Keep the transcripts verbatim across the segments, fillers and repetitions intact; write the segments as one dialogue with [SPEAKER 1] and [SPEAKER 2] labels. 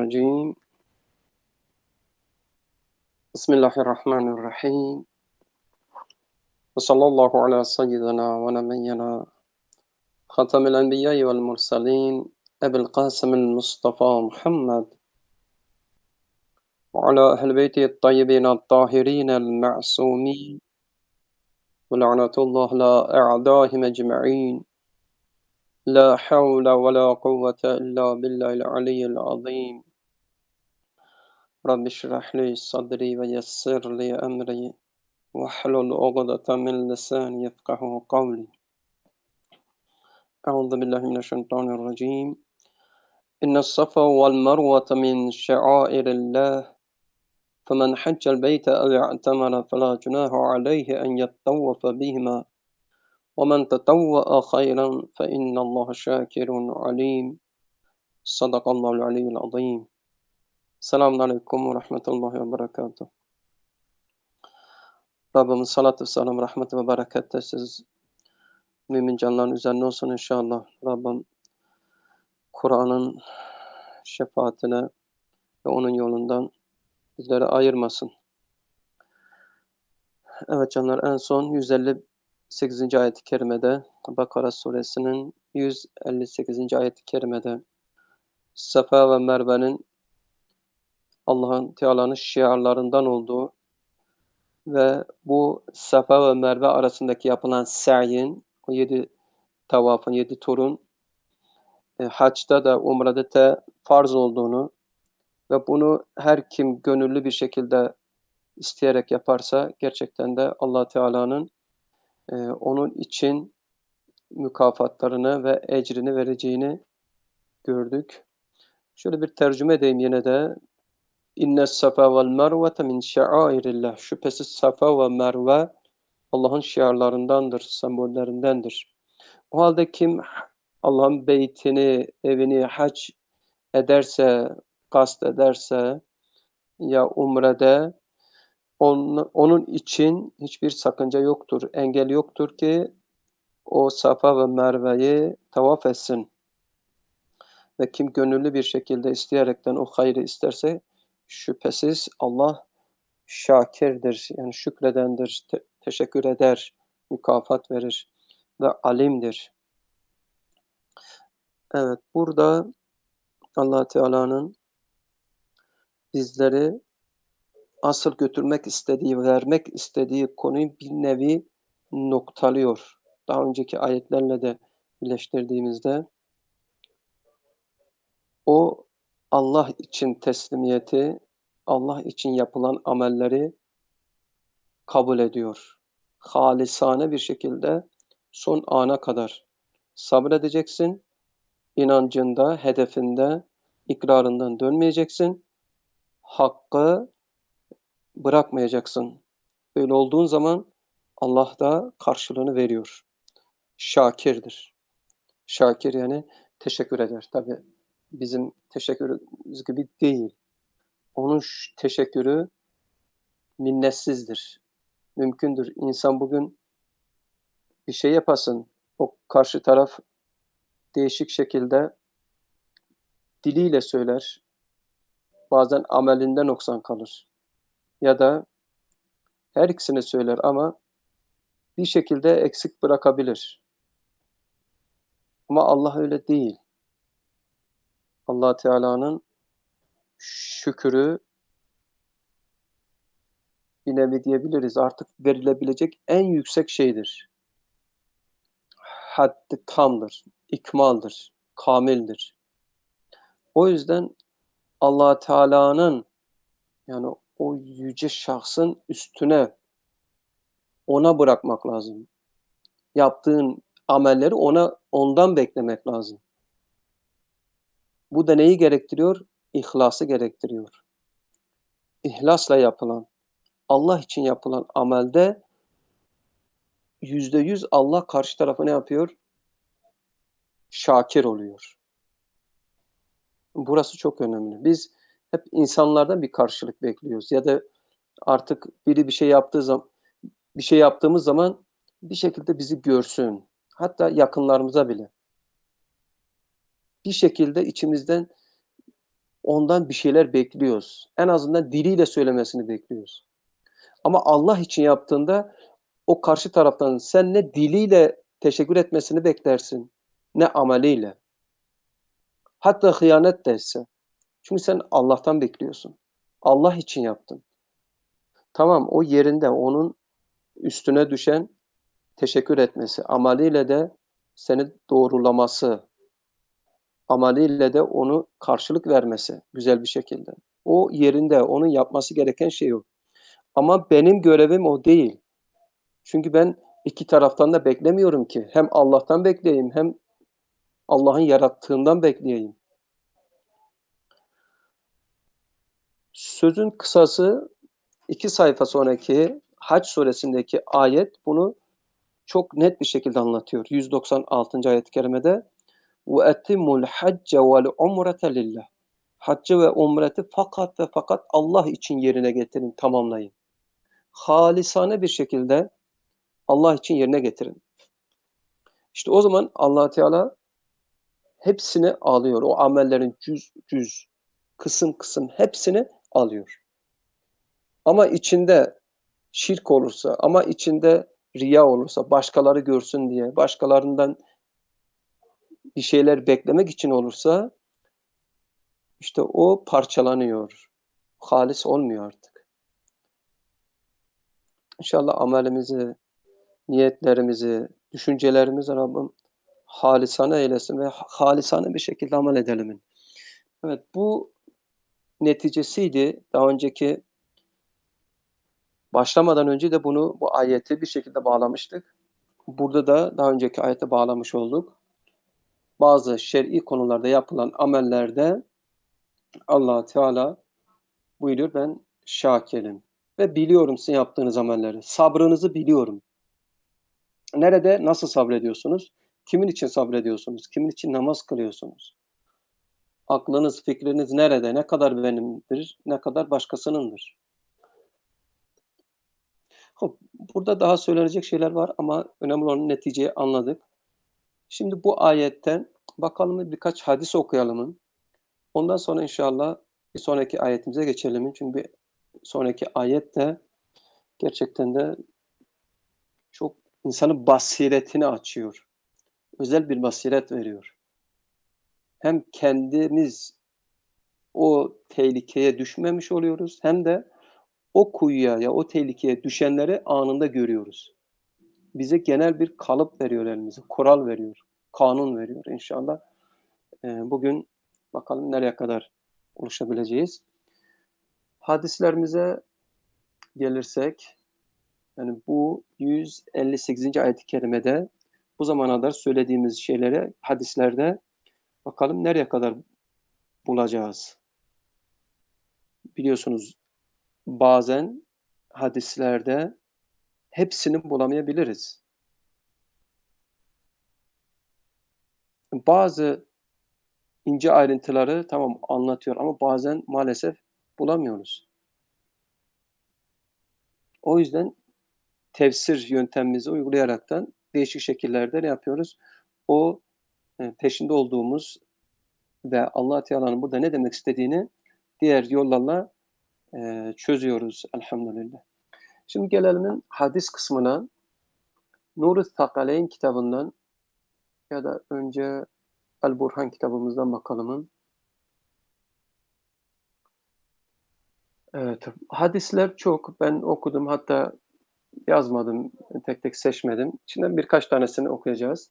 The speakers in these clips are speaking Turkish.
[SPEAKER 1] الرجيم بسم الله الرحمن الرحيم وصلى الله على سيدنا ونبينا خاتم الأنبياء والمرسلين أبي القاسم المصطفى محمد وعلى أهل بيته الطيبين الطاهرين المعصومين ولعنة الله على أعدائهم أجمعين لا حول ولا قوة إلا بالله العلي العظيم رب اشرح لي صدري ويسر لي أمري واحلل عقدة من لساني يفقه قولي أعوذ بالله من الشيطان الرجيم إن الصفا والمروة من شعائر الله فمن حج البيت أو اعتمر فلا جناح عليه أن يطوف بهما ومن تطوع خيرا فإن الله شاكر عليم صدق الله العلي العظيم. Selamun Aleyküm ve Rahmetullahi ve Berekatuhu. Rabbimin salatü selam, rahmeti ve bereketi siz mümin canların üzerine olsun inşallah. Rabbim Kur'an'ın şefaatine ve onun yolundan bizleri ayırmasın. Evet canlar, en son yüz elli sekizinci ayet-i kerimede, Bakara suresinin yüz elli sekizinci ayet-i kerimede Safa ve Merve'nin Allah'ın Teala'nın şiarlarından olduğu ve bu Safa ve Merve arasındaki yapılan sa'yin, o yedi tavafın, yedi turun e, haçta da umrede de farz olduğunu ve bunu her kim gönüllü bir şekilde isteyerek yaparsa gerçekten de Allah Teala'nın e, onun için mükafatlarını ve ecrini vereceğini gördük. Şöyle bir tercüme edeyim yine de. İnne safa vel mervete min şairillah. Şüphesiz Safa ve Merve Allah'ın şiarlarındandır, sembollerindendir. O halde kim Allah'ın beytini, evini hac ederse, kast ederse ya umrede onun, onun için hiçbir sakınca yoktur, engel yoktur ki o Safa ve Merve'yi tavaf etsin. Ve kim gönüllü bir şekilde isteyerekten o hayrı isterse şüphesiz Allah şakirdir, yani şükredendir, te- teşekkür eder, mükafat verir ve alimdir. Evet, burada Allah Teala'nın bizleri asıl götürmek istediği, vermek istediği konuyu bir nevi noktalıyor. Daha önceki ayetlerle de birleştirdiğimizde o Allah için teslimiyeti, Allah için yapılan amelleri kabul ediyor. Halisane bir şekilde son ana kadar sabredeceksin. İnancında, hedefinde, ikrarından dönmeyeceksin. Hakkı bırakmayacaksın. Böyle olduğun zaman Allah da karşılığını veriyor. Şakirdir. Şakir yani teşekkür eder. Tabi bizim teşekkürümüz gibi değil. Onun teşekkürü minnetsizdir. Mümkündür. İnsan bugün bir şey yapasın, o karşı taraf değişik şekilde diliyle söyler, bazen amelinden noksan kalır. Ya da her ikisini söyler ama bir şekilde eksik bırakabilir. Ama Allah öyle değil. Allah Teala'nın şükrü bir nevi diyebiliriz artık verilebilecek en yüksek şeydir. Haddi tamdır, ikmaldir, kamildir. O yüzden Allah Teala'nın yani o yüce şahsın üstüne ona bırakmak lazım. Yaptığın amelleri ona ondan beklemek lazım. Bu da neyi gerektiriyor? İhlası gerektiriyor. İhlasla yapılan, Allah için yapılan amelde yüzde yüz Allah karşı tarafa ne yapıyor? Şakir oluyor. Burası çok önemli. Biz hep insanlardan bir karşılık bekliyoruz ya da artık biri bir şey yaptığı zaman bir şey yaptığımız zaman bir şekilde bizi görsün. Hatta yakınlarımıza bile. Bir şekilde içimizden ondan bir şeyler bekliyoruz. En azından diliyle söylemesini bekliyoruz. Ama Allah için yaptığında o karşı taraftan sen ne diliyle teşekkür etmesini beklersin, ne ameliyle. Hatta hıyanet de etse. Çünkü sen Allah'tan bekliyorsun. Allah için yaptın. Tamam, o yerinde, onun üstüne düşen teşekkür etmesi, ameliyle de seni doğrulaması, ameliyle de onu karşılık vermesi güzel bir şekilde. O yerinde, onun yapması gereken şey o. Ama benim görevim o değil. Çünkü ben iki taraftan da beklemiyorum ki. Hem Allah'tan bekleyeyim hem Allah'ın yarattığından bekleyeyim. Sözün kısası iki sayfa sonraki Hac suresindeki ayet bunu çok net bir şekilde anlatıyor. yüz doksan altıncı ayet-i kerimede وَاَتِمُّ الْحَجَّ وَالْعُمْرَةَ لِلّٰهِ Haccı ve umreti fakat ve fakat Allah için yerine getirin, tamamlayın. Halisane bir şekilde Allah için yerine getirin. İşte o zaman Allah Teala hepsini alıyor. O amellerin cüz cüz, kısım kısım hepsini alıyor. Ama içinde şirk olursa, ama içinde riya olursa, başkaları görsün diye, başkalarından bir şeyler beklemek için olursa, işte o parçalanıyor. Halis olmuyor artık. İnşallah amelimizi, niyetlerimizi, düşüncelerimizi Rabbim halisane eylesin ve halisane bir şekilde amel edelim. Evet, bu neticesiydi. Daha önceki başlamadan önce de bunu, bu ayeti bir şekilde bağlamıştık. Burada da daha önceki ayete bağlamış olduk. Bazı şer'i konularda yapılan amellerde Allah Teala buyuruyor, ben şakirim ve biliyorum sizin yaptığınız amelleri. Sabrınızı biliyorum. Nerede, nasıl sabrediyorsunuz? Kimin için sabrediyorsunuz? Kimin için namaz kılıyorsunuz? Aklınız, fikriniz nerede? Ne kadar benimdir, ne kadar başkasınındır? Hop, burada daha söylenecek şeyler var ama önemli olan neticeyi anladık. Şimdi bu ayetten bakalım birkaç hadis okuyalım. Ondan sonra inşallah bir sonraki ayetimize geçelim. Çünkü bir sonraki ayet de gerçekten de çok insanın basiretini açıyor. Özel bir basiret veriyor. Hem kendimiz o tehlikeye düşmemiş oluyoruz hem de o kuyuya ya o tehlikeye düşenleri anında görüyoruz. Bize genel bir kalıp veriyor elimize, kural veriyor, kanun veriyor inşallah. Ee, bugün bakalım nereye kadar ulaşabileceğiz. Hadislerimize gelirsek, yani bu yüz elli sekizinci ayet-i kerimede bu zamana kadar söylediğimiz şeylere hadislerde bakalım nereye kadar bulacağız. Biliyorsunuz bazen hadislerde hepsini bulamayabiliriz. Bazı ince ayrıntıları tamam anlatıyor ama bazen maalesef bulamıyoruz. O yüzden tefsir yöntemimizi uygulayaraktan değişik şekillerde ne yapıyoruz? O e, peşinde olduğumuz ve Allah Teala'nın burada ne demek istediğini diğer yollarla e, çözüyoruz elhamdülillah. Şimdi gelelim hadis kısmına. Nur-u Thakaleyn kitabından ya da önce El-Burhan kitabımızdan bakalım. Evet, hadisler çok. Ben okudum, hatta yazmadım, tek tek seçmedim. İçinden birkaç tanesini okuyacağız.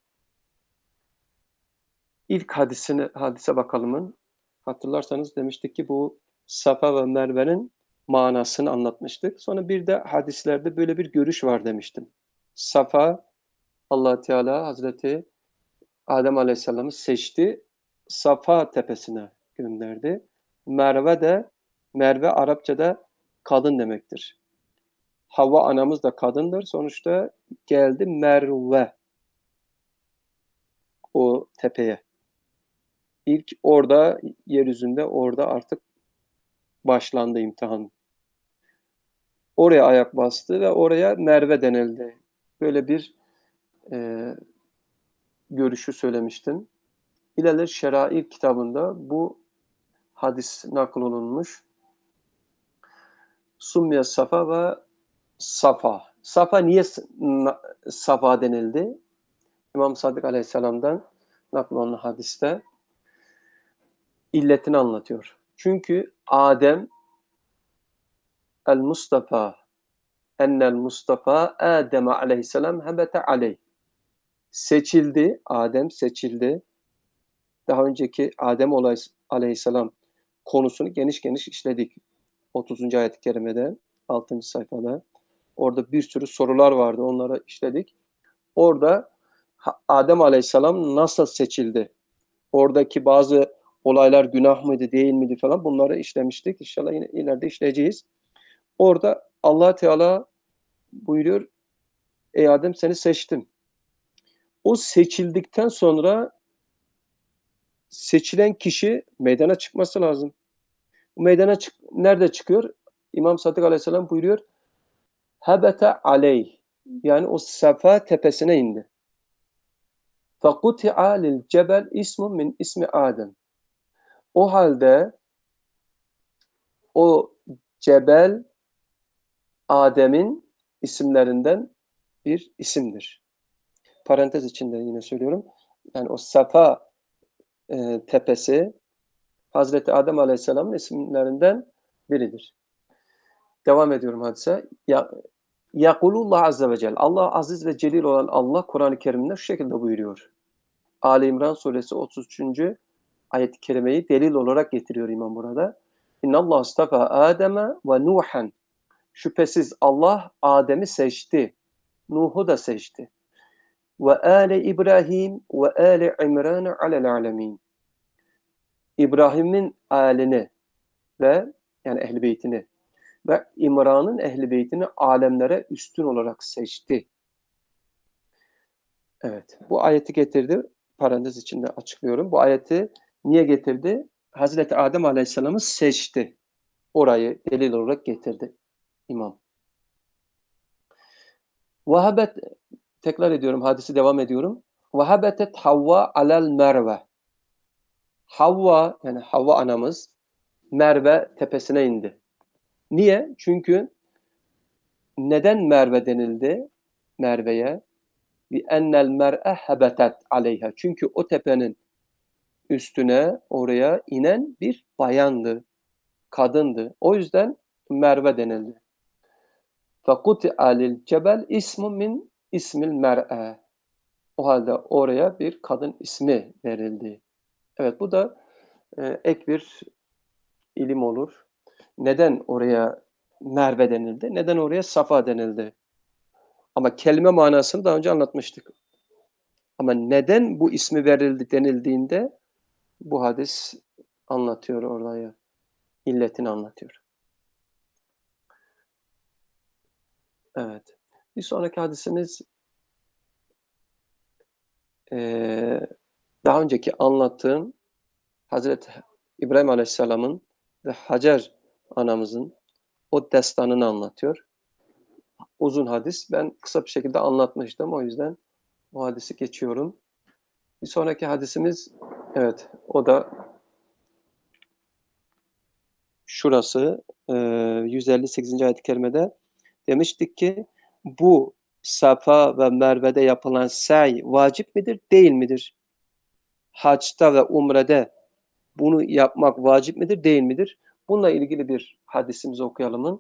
[SPEAKER 1] İlk hadisine, hadise bakalım. Hatırlarsanız demiştik ki bu Safa ve Merve'nin manasını anlatmıştık. Sonra bir de hadislerde böyle bir görüş var demiştim. Safa, Allah Teala Hazreti Adem Aleyhisselam'ı seçti, Safa tepesine gönderdi. Merve de, Merve Arapçada kadın demektir. Havva anamız da kadındır. Sonuçta geldi Merve o tepeye. İlk orada, yeryüzünde orada artık başlandı imtihan. Oraya ayak bastı ve oraya Merve denildi. Böyle bir e, görüşü söylemiştim. İlal Şera'i kitabında bu hadis nakl olunmuş. Summiye Safa ve Safa. Safa niye Safa denildi? İmam Sadık Aleyhisselam'dan nakl olunan hadiste illetini anlatıyor. Çünkü Adem el Mustafa ennel Mustafa Adem Aleyhisselam hebete aleyh. Seçildi, Adem seçildi. Daha önceki Adem Aleyhisselam konusunu geniş geniş işledik. otuzuncu ayet-i kerimede, altıncı sayfada. Orada bir sürü sorular vardı, onları işledik. Orada Adem Aleyhisselam nasıl seçildi? Oradaki bazı olaylar günah mıydı, değil miydi falan, bunları işlemiştik. İnşallah yine ileride işleyeceğiz. Orada Allah Teala buyuruyor, ey Adem seni seçtim. O seçildikten sonra seçilen kişi meydana çıkması lazım. Meydana çık nerede çıkıyor? İmam Sadık Aleyhisselam buyuruyor, hebete aleyh, yani o Safa tepesine indi. فَقُتِعَ لِلْجَبَلْ ismun min ismi Adem. O halde o cebel Adem'in isimlerinden bir isimdir. Parantez içinde yine söylüyorum. Yani o Safa e, tepesi Hazreti Adem Aleyhisselam'ın isimlerinden biridir. Devam ediyorum hadise. Ya, Yakulullah Azze ve Celle. Allah aziz ve celil olan Allah Kur'an-ı Kerim'de şu şekilde buyuruyor. Ali İmran suresi otuz üçüncü ayet-i kerimeyi delil olarak getiriyor imam burada. İnnallah astafa Adem'e ve Nuhan. Şüphesiz Allah Adem'i seçti. Nuh'u da seçti. Ve ale İbrahim ve ale İmran alel alemin. İbrahim'in alini ve yani ehl-i beytini ve İmran'ın ehl-i beytini alemlere üstün olarak seçti. Evet, bu ayeti getirdi. Parantez içinde açıklıyorum. Bu ayeti niye getirdi? Hazreti Adem Aleyhisselam'ı seçti. Orayı delil olarak getirdi imam. Vahabet, tekrar ediyorum, hadisi devam ediyorum. Vahabetet Havva alel Merve. Havva, yani Havva anamız Merve tepesine indi. Niye? Çünkü neden Merve denildi Merve'ye? Bi ennel mer'e hebetet aleyha. Çünkü o tepenin üstüne oraya inen bir bayandı, kadındı. O yüzden Merve denildi. Fekuti'a lil cebel ismun min ismil mer'e. O halde oraya bir kadın ismi verildi. Evet, bu da e, ek bir ilim olur. Neden oraya Merve denildi? Neden oraya Safa denildi? Ama kelime manasını daha önce anlatmıştık. Ama neden bu ismi verildi denildiğinde bu hadis anlatıyor oraya. İlletini anlatıyor. Evet. Bir sonraki hadisimiz ee, daha önceki anlattığım Hazreti İbrahim Aleyhisselam'ın ve Hacer anamızın o destanını anlatıyor. Uzun hadis. Ben kısa bir şekilde anlatmıştım. O yüzden o hadisi geçiyorum. Bir sonraki hadisimiz, evet, o da şurası, yüz elli sekizinci ayet-i kerimede demiştik ki bu Safa ve Merve'de yapılan say vacip midir, değil midir? Haçta ve umrede bunu yapmak vacip midir, değil midir? Bununla ilgili bir hadisimizi okuyalım.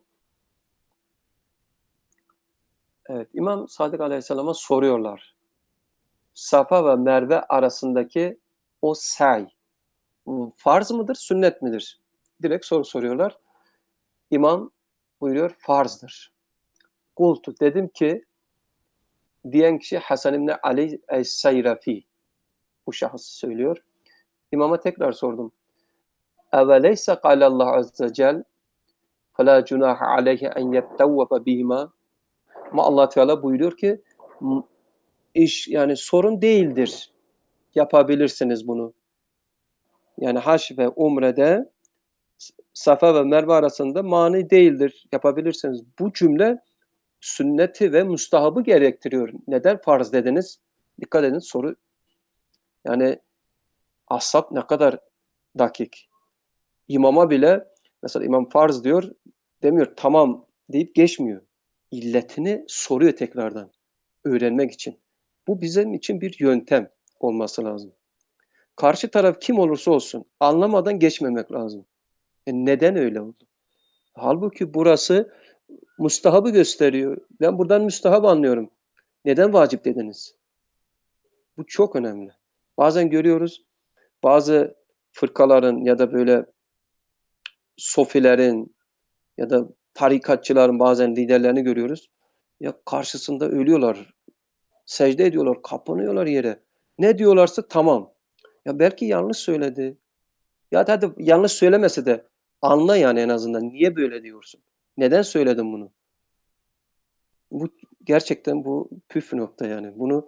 [SPEAKER 1] Evet, İmam Sadık Aleyhisselam'a soruyorlar. Safa ve Merve arasındaki o say farz mıdır, sünnet midir? Direkt soru soruyorlar. İmam buyuruyor, farzdır. Kultu, dedim ki, diyen kişi Hasan İbni Ali Es-Sayrafi. Bu şahıs söylüyor. İmama tekrar sordum. Eveleyse kâlallahu azze ve cel فَلَا جُنَاحَ عَلَيْهِ اَنْ يَتَّوَّفَ بِهِمَا. Ama Allah Teala buyuruyor ki iş, yani sorun değildir. Yapabilirsiniz bunu. Yani hac ve umrede Safa ve Merve arasında mani değildir. Yapabilirsiniz. Bu cümle sünneti ve mustahabı gerektiriyor. Neden farz dediniz? Dikkat edin, soru. Yani ashab ne kadar dakik. İmama bile mesela imam farz diyor, demiyor tamam deyip geçmiyor. İlletini soruyor tekrardan öğrenmek için. Bu bizim için bir yöntem olması lazım. Karşı taraf kim olursa olsun anlamadan geçmemek lazım. E neden öyle oldu? Halbuki burası müstahabı gösteriyor. Ben buradan müstahap anlıyorum. Neden vacip dediniz? Bu çok önemli. Bazen görüyoruz bazı fırkaların ya da böyle sofilerin ya da tarikatçıların bazen liderlerini görüyoruz. Ya karşısında ölüyorlar, secde ediyorlar, kapanıyorlar yere. Ne diyorlarsa tamam. Ya belki yanlış söyledi. Ya hadi yanlış söylemese de anla yani en azından. Niye böyle diyorsun? Neden söyledin bunu? Bu gerçekten bu püf nokta yani. Bunu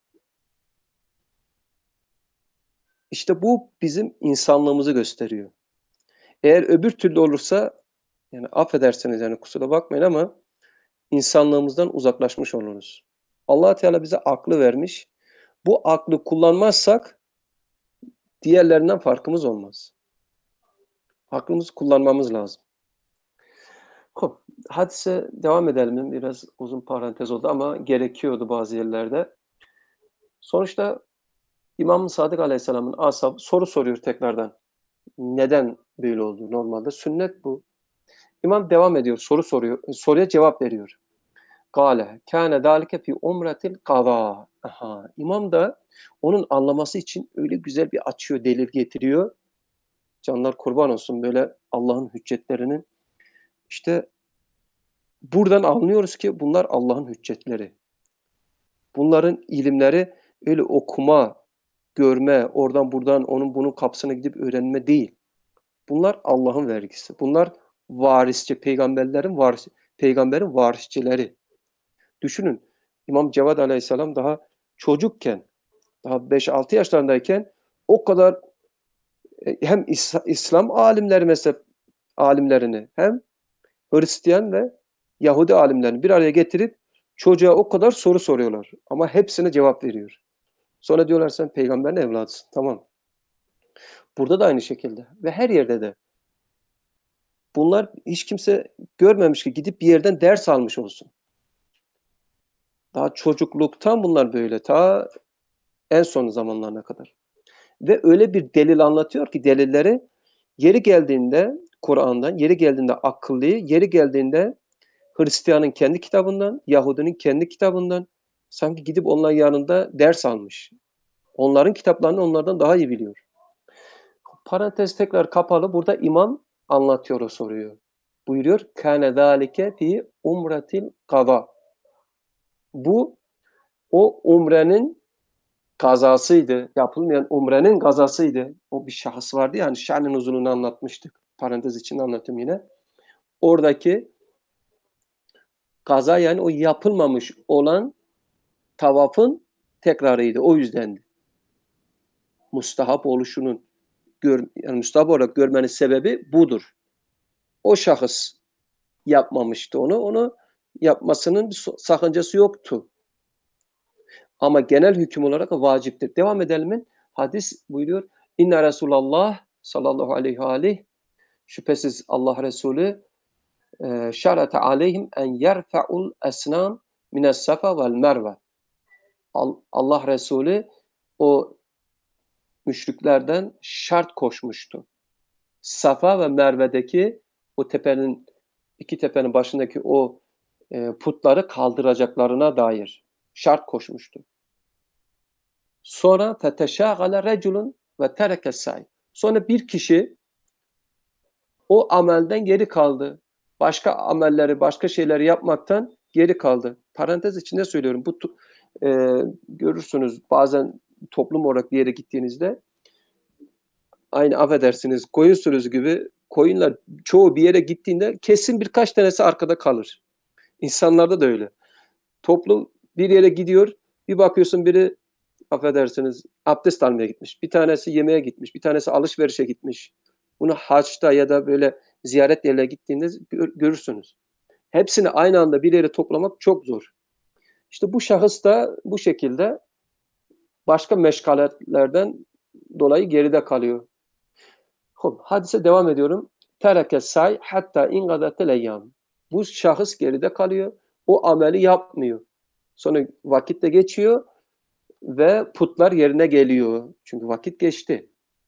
[SPEAKER 1] işte bu bizim insanlığımızı gösteriyor. Eğer öbür türlü olursa yani affedersiniz yani kusura bakmayın ama insanlığımızdan uzaklaşmış oluruz. Allah Teala bize aklı vermiş. Bu aklı kullanmazsak diğerlerinden farkımız olmaz. Aklımızı kullanmamız lazım. Hop, hadise devam edelim. Biraz uzun parantez oldu ama gerekiyordu bazı yerlerde. Sonuçta İmam Sadık Aleyhisselam'ın ashabı soru soruyor tekrardan. Neden böyle oldu? Normalde sünnet bu. İmam devam ediyor, soru soruyor, soruya cevap veriyor. Kâle kâne zâlike fî umretil kazâ. Aha, İmam da onun anlaması için öyle güzel bir açıyor, delil getiriyor. Canlar kurban olsun böyle Allah'ın hüccetlerinin. İşte buradan anlıyoruz ki bunlar Allah'ın hüccetleri. Bunların ilimleri öyle okuma, görme, oradan buradan onun bunun kapısına gidip öğrenme değil. Bunlar Allah'ın vergisi. Bunlar varisçi, peygamberlerin varis, peygamberin varisçileri. Düşünün, İmam Cevad Aleyhisselam daha çocukken, daha beş altı yaşlarındayken o kadar hem İslam alimleri mezhep alimlerini hem Hristiyan ve Yahudi alimlerini bir araya getirip çocuğa o kadar soru soruyorlar. Ama hepsine cevap veriyor. Sonra diyorlar sen peygamberin evladısın. Tamam. Burada da aynı şekilde ve her yerde de. Bunlar hiç kimse görmemiş ki gidip bir yerden ders almış olsun. Daha çocukluktan bunlar böyle ta en son zamanlarına kadar. Ve öyle bir delil anlatıyor ki delilleri yeri geldiğinde Kur'an'dan, yeri geldiğinde akıllı, yeri geldiğinde Hristiyanın kendi kitabından, Yahudinin kendi kitabından sanki gidip onların yanında ders almış. Onların kitaplarını onlardan daha iyi biliyor. Parantez tekrar kapalı. Burada imam anlatıyor o soruyu. Buyuruyor. Kâne zâlike fî umretil kazâ. Bu o umrenin kazasıydı. Yapılmayan umrenin kazasıydı. O bir şahıs vardı yani şan-ı nuzulunu anlatmıştık. Parantez içinde anlatayım yine. Oradaki kaza yani o yapılmamış olan tavafın tekrarıydı. O yüzdendi. Mustahap oluşunun gör, yani müstahap olarak görmenin sebebi budur. O şahıs yapmamıştı onu. Onu yapmasının bir sakıncası yoktu. Ama genel hüküm olarak vaciptir. Devam edelim mi? Hadis buyuruyor. İnne Resulallah sallallahu aleyhi ve aleyh şüphesiz Allah Resulü e, şarate aleyhim en yerfe'ul esnam mines safa vel merve. Allah Resulü o müşriklerden şart koşmuştu. Safa ve Merve'deki o tepenin iki tepenin başındaki o e, putları kaldıracaklarına dair şart koşmuştu. Sonra feteşâgale reculun ve tereke say. Sonra bir kişi o amelden geri kaldı. Başka amelleri, başka şeyleri yapmaktan geri kaldı. Parantez içinde söylüyorum. Bu e, görürsünüz bazen toplum olarak bir yere gittiğinizde aynı affedersiniz koyun sürüsü gibi koyunlar çoğu bir yere gittiğinde kesin birkaç tanesi arkada kalır. İnsanlarda da öyle. Toplum bir yere gidiyor, bir bakıyorsun biri affedersiniz abdest almaya gitmiş. Bir tanesi yemeğe gitmiş, bir tanesi alışverişe gitmiş. Bunu haçta ya da böyle ziyaret yerine gittiğinde gör, görürsünüz. Hepsini aynı anda bir yere toplamak çok zor. İşte bu şahıs da bu şekilde başka meşgalelerden dolayı geride kalıyor. Hadise devam ediyorum. Tereke say hatta ingadatel eyyam. Bu şahıs geride kalıyor. O ameli yapmıyor. Sonra vakit de geçiyor ve putlar yerine geliyor. Çünkü vakit geçti.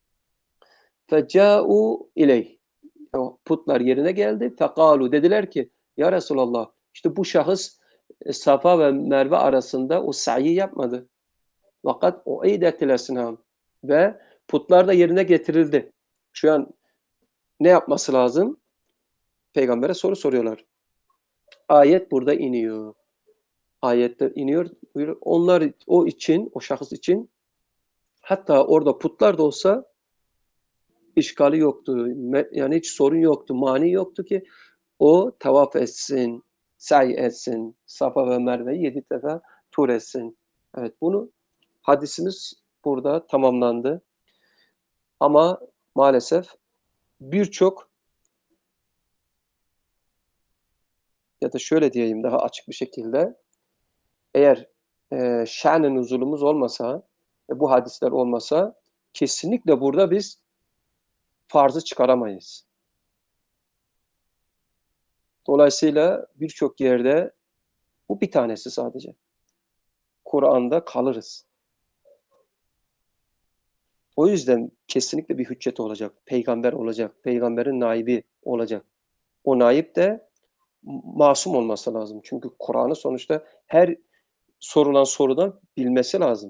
[SPEAKER 1] Feca'u ileyh. O putlar yerine geldi. Fekalu dediler ki ya Resulallah işte bu şahıs e, Safa ve Merve arasında o sa'yi yapmadı. Fakat o iidetil esnam ve putlar da yerine getirildi. Şu an ne yapması lazım? Peygamber'e soru soruyorlar. Ayet burada iniyor. Ayetler iniyor. Onlar o için, o şahıs için hatta orada putlar da olsa işgali yoktu. Yani hiç sorun yoktu. Mani yoktu ki o tavaf etsin, say etsin, Safa ve Merve'yi yedi defa tur etsin. Evet, bunu hadisimiz burada tamamlandı. Ama maalesef birçok ya da şöyle diyeyim daha açık bir şekilde eğer e, şan-ı nuzulumuz olmasa ve bu hadisler olmasa kesinlikle burada biz farzı çıkaramayız. Dolayısıyla birçok yerde bu bir tanesi sadece. Kur'an'da kalırız. O yüzden kesinlikle bir hüccet olacak. Peygamber olacak. Peygamberin naibi olacak. O naib de masum olması lazım. Çünkü Kur'an'ı sonuçta her sorulan sorudan bilmesi lazım.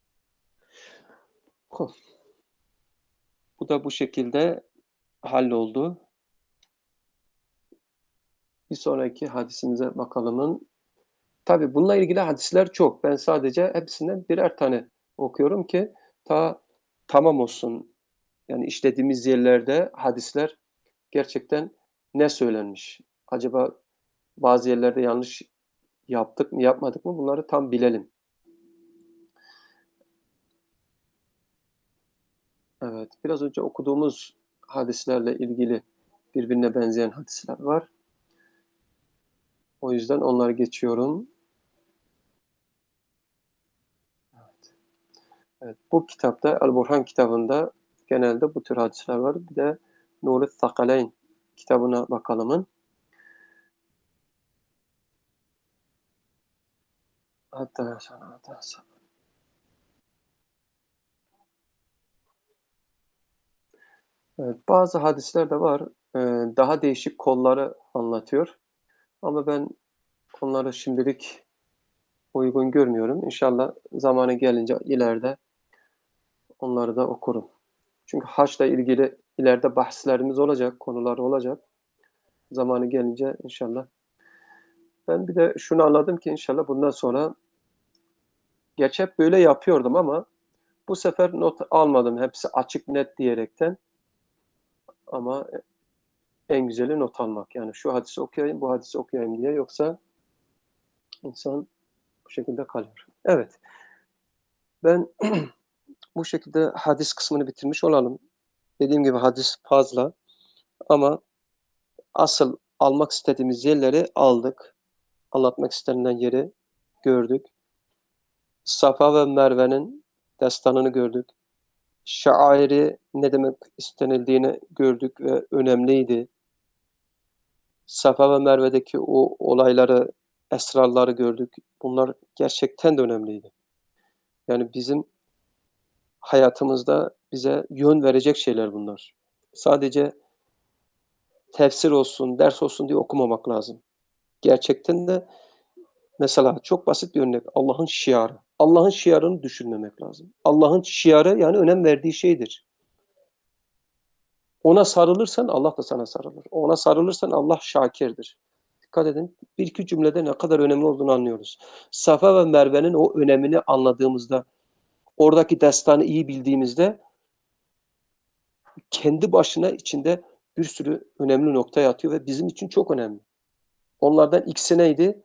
[SPEAKER 1] Bu da bu şekilde halloldu. Bir sonraki hadisimize bakalımın. Tabi bununla ilgili hadisler çok. Ben sadece hepsinden birer tane okuyorum ki ta tamam olsun. Yani işlediğimiz yerlerde hadisler gerçekten ne söylenmiş? Acaba bazı yerlerde yanlış yaptık mı yapmadık mı bunları tam bilelim. Evet, biraz önce okuduğumuz hadislerle ilgili birbirine benzeyen hadisler var. O yüzden onları geçiyorum. Evet. Evet, bu kitapta El-Burhan kitabında genelde bu tür hadisler var. Bir de Nur-i Thakaleyn kitabına bakalımın. Hatta sana Evet, bazı hadisler de var. Ee, daha değişik kolları anlatıyor. Ama ben onları şimdilik uygun görmüyorum. İnşallah zamanı gelince ileride onları da okurum. Çünkü haçla ilgili ileride bahslerimiz olacak, konular olacak. Zamanı gelince inşallah. Ben bir de şunu anladım ki inşallah bundan sonra geç hep böyle yapıyordum ama bu sefer not almadım. Hepsi açık net diyerekten. Ama en güzeli not almak. Yani şu hadisi okuyayım, bu hadisi okuyayım diye. Yoksa insan bu şekilde kalıyor. Evet. Ben bu şekilde hadis kısmını bitirmiş olalım. Dediğim gibi hadis fazla ama asıl almak istediğimiz yerleri aldık. Anlatmak istenilen yeri gördük. Safa ve Merve'nin destanını gördük. Şairi ne demek istenildiğini gördük ve önemliydi. Safa ve Merve'deki o olayları, esrarları gördük. Bunlar gerçekten de önemliydi. Yani bizim hayatımızda bize yön verecek şeyler bunlar. Sadece tefsir olsun, ders olsun diye okumamak lazım. Gerçekten de mesela çok basit bir örnek Allah'ın şiarı. Allah'ın şiarını düşünmemek lazım. Allah'ın şiarı yani önem verdiği şeydir. Ona sarılırsan Allah da sana sarılır. Ona sarılırsan Allah şakirdir. Dikkat edin. Bir iki cümlede ne kadar önemli olduğunu anlıyoruz. Safa ve Merve'nin o önemini anladığımızda, oradaki destanı iyi bildiğimizde kendi başına içinde bir sürü önemli nokta yatıyor ve bizim için çok önemli. Onlardan ikisi neydi?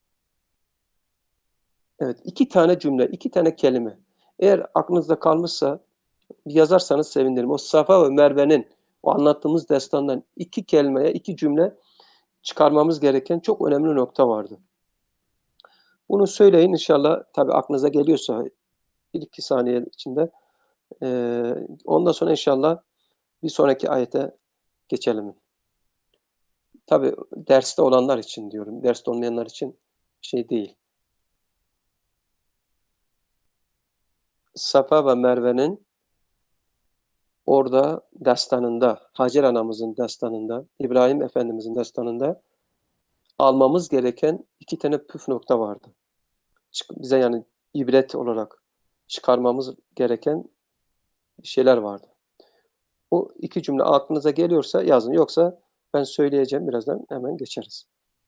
[SPEAKER 1] Evet, iki tane cümle, iki tane kelime. Eğer aklınızda kalmışsa yazarsanız sevinirim. O Safa ve Merve'nin o anlattığımız destandan iki kelimeye, iki cümle çıkarmamız gereken çok önemli nokta vardı. Bunu söyleyin inşallah. Tabii aklınıza geliyorsa bir iki saniye içinde. Ee, ondan sonra inşallah Bir sonraki ayete geçelim. Tabii derste olanlar için diyorum. Derste olmayanlar için şey değil. Safa ve Merve'nin orada destanında, Hacer anamızın destanında, İbrahim Efendimizin destanında almamız gereken iki tane püf nokta vardı. Bize yani ibret olarak çıkarmamız gereken şeyler vardı. O iki cümle aklınıza geliyorsa yazın. Yoksa ben söyleyeceğim. Birazdan hemen geçeriz.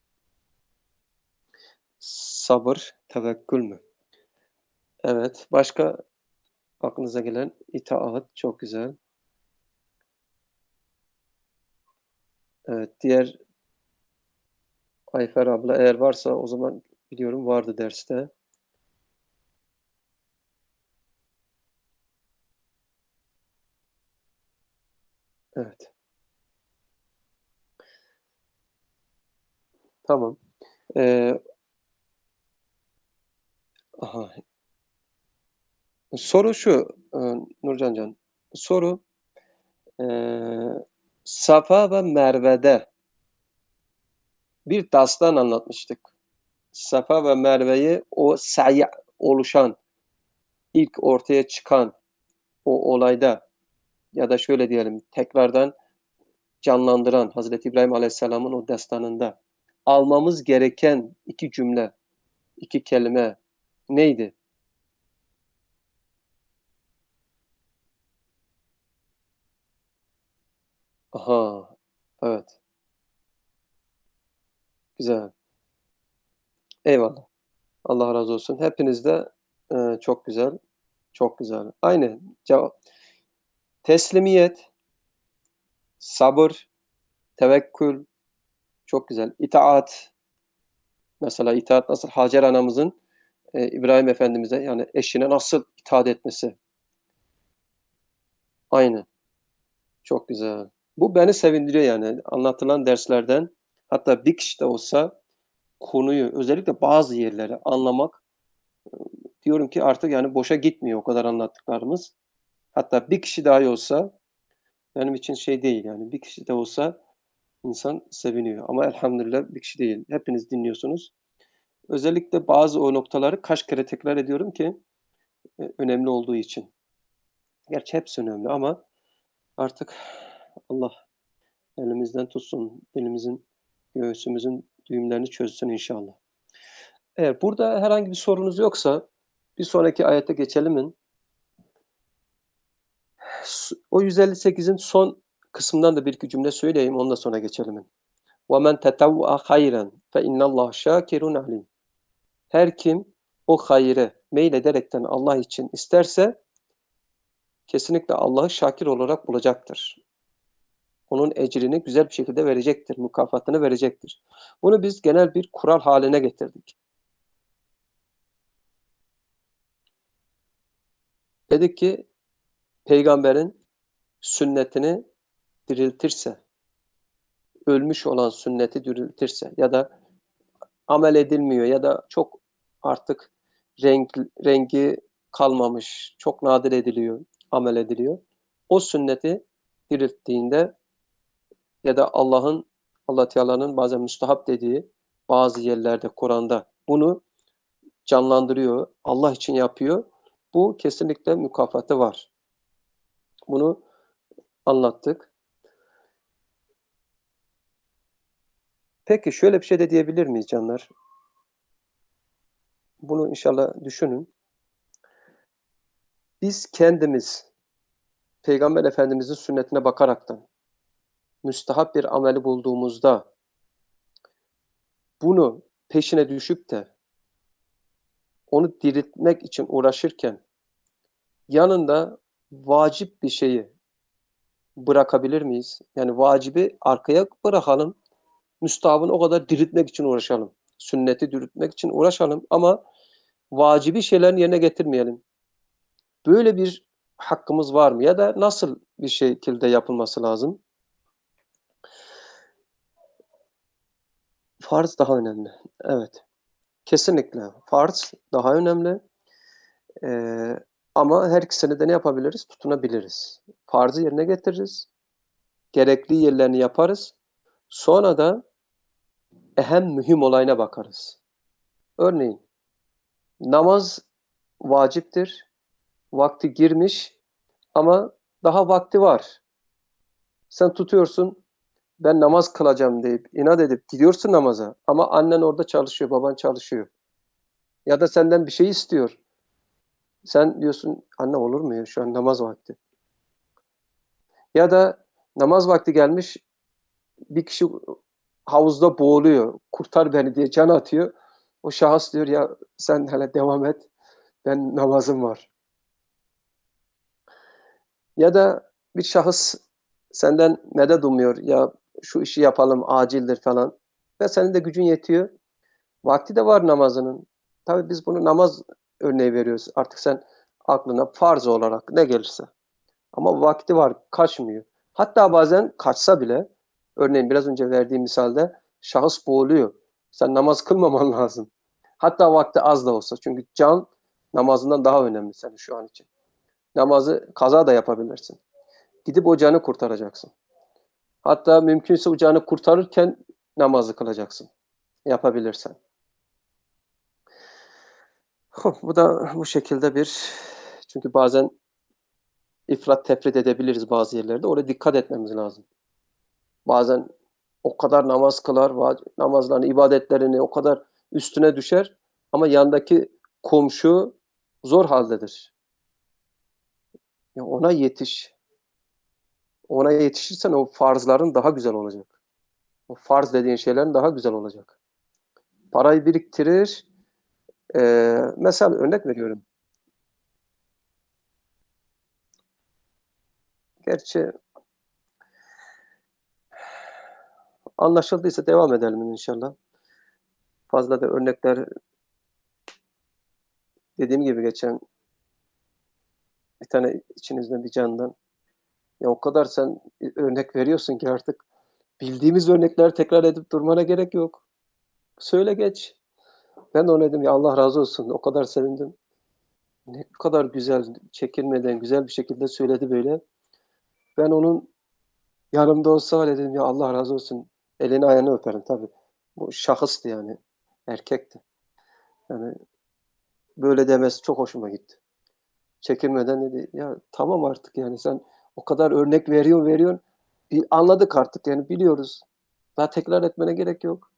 [SPEAKER 1] Sabır, tevekkül mü? Evet. Başka aklınıza gelen itaat. Çok güzel. Evet. Diğer Ayfer abla eğer varsa o zaman biliyorum vardı derste. Evet. Tamam. Ee, aha. Soru şu e, Nurcan Can. Soru e, Safa ve Merve'de bir dastan anlatmıştık. Safa ve Merve'yi o sa'i oluşan, ilk ortaya çıkan o olayda ya da şöyle diyelim tekrardan canlandıran Hazreti İbrahim Aleyhisselam'ın o destanında almamız gereken iki cümle, iki kelime neydi? Aha, evet, güzel. Eyvallah. Allah razı olsun. Hepiniz de e, çok güzel, çok güzel. Aynı cevap. Teslimiyet, sabır, tevekkül, çok güzel. İtaat, mesela itaat nasıl? Hacer anamızın e, İbrahim Efendimiz'e yani eşine nasıl itaat etmesi. Aynı. Çok güzel. Bu beni sevindiriyor yani anlatılan derslerden. Hatta bir kişi de olsa konuyu özellikle bazı yerleri anlamak diyorum ki artık yani boşa gitmiyor o kadar anlattıklarımız. Hatta bir kişi dahi olsa benim için şey değil yani bir kişi de olsa insan seviniyor. Ama elhamdülillah bir kişi değil. Hepiniz dinliyorsunuz. Özellikle bazı o noktaları kaç kere tekrar ediyorum ki e, önemli olduğu için. Gerçi hepsi önemli ama artık Allah elimizden tutsun, elimizin, göğsümüzün düğümlerini çözsün inşallah. Evet, burada herhangi bir sorunuz yoksa bir sonraki ayete geçelim mi? O yüz elli sekizin son kısmından da bir iki cümle söyleyeyim, ondan sonra geçelim. وَمَنْ تَتَوَّأَ خَيْرًا فَاِنَّ اللّٰهَ شَاكِرٌ عَلِيمٌ. Her kim o hayrı meylederekten Allah için isterse kesinlikle Allah'ı şakir olarak bulacaktır. Onun ecrini güzel bir şekilde verecektir, mükafatını verecektir. Bunu biz genel bir kural haline getirdik. Dedik ki peygamberin sünnetini diriltirse, ölmüş olan sünneti diriltirse ya da amel edilmiyor ya da çok artık renk, rengi kalmamış, çok nadir ediliyor, amel ediliyor. O sünneti dirilttiğinde ya da Allah'ın Allah Teala'nın bazen müstahap dediği bazı yerlerde Kur'an'da bunu canlandırıyor, Allah için yapıyor. Bu kesinlikle mükafatı var. Bunu anlattık. Peki şöyle bir şey de diyebilir miyiz canlar? Bunu inşallah düşünün. Biz kendimiz Peygamber Efendimizin sünnetine bakaraktan müstahap bir ameli bulduğumuzda bunu peşine düşüp de onu diriltmek için uğraşırken yanında vacip bir şeyi bırakabilir miyiz? Yani vacibi arkaya bırakalım. Müstahabını o kadar diriltmek için uğraşalım. Sünneti diriltmek için uğraşalım ama vacibi şeylerin yerine getirmeyelim. Böyle bir hakkımız var mı? Ya da nasıl bir şekilde yapılması lazım? Farz daha önemli. Evet. Kesinlikle. Farz daha önemli. Ee, ama her ikisini de ne yapabiliriz? Tutunabiliriz. Farzı yerine getiririz. gerekli yerlerini yaparız. Sonra da ehem mühim olayına bakarız. Örneğin namaz vaciptir. Vakti girmiş ama daha vakti var. Sen tutuyorsun, ben namaz kılacağım deyip, inat edip gidiyorsun namaza. Ama annen orada çalışıyor, baban çalışıyor. Ya da senden bir şey istiyor. Sen diyorsun, anne olur mu ya, şu an namaz vakti. Ya da namaz vakti gelmiş, bir kişi havuzda boğuluyor, kurtar beni diye can atıyor. O şahıs diyor ya sen hele devam et, ben namazım var. Ya da bir şahıs senden medet umuyor, ya şu işi yapalım acildir falan. Ve senin de gücün yetiyor. Vakti de var namazının. Tabii biz bunu namaz örneği veriyoruz. Artık sen aklına farz olarak ne gelirse. Ama vakti var, kaçmıyor. Hatta bazen kaçsa bile, örneğin biraz önce verdiğim misalde şahıs boğuluyor. Sen namaz kılmaman lazım. Hatta vakti az da olsa. Çünkü can namazından daha önemli senin şu an için. Namazı kaza da yapabilirsin. Gidip o canı kurtaracaksın. Hatta mümkünse o canı kurtarırken namazı kılacaksın. Yapabilirsen. Bu da bu şekilde bir, çünkü bazen ifrat tefrit edebiliriz bazı yerlerde. Oraya dikkat etmemiz lazım. Bazen o kadar namaz kılar, namazlarını, ibadetlerini o kadar üstüne düşer ama yandaki komşu zor haldedir. Ya ona yetiş. Ona yetişirsen o farzların daha güzel olacak. O farz dediğin şeylerin daha güzel olacak. Parayı biriktirir. Ee, mesela örnek veriyorum. Gerçi anlaşıldıysa devam edelim inşallah. Fazla da örnekler, dediğim gibi geçen bir tane içinizden bir candan, ya o kadar sen örnek veriyorsun ki artık bildiğimiz örnekleri tekrar edip durmana gerek yok. Söyle geç. Ben de ona dedim ya Allah razı olsun. O kadar sevindim. Ne kadar güzel, çekinmeden güzel bir şekilde söyledi böyle. Ben onun yanımda olsa dedim ya Allah razı olsun. Elini ayağını öperim tabii. Bu şahıstı yani. Erkekti. Yani böyle demesi çok hoşuma gitti. Çekinmeden dedi ya tamam artık yani sen o kadar örnek veriyor veriyorsun. Anladık artık yani biliyoruz. Daha tekrar etmene gerek yok.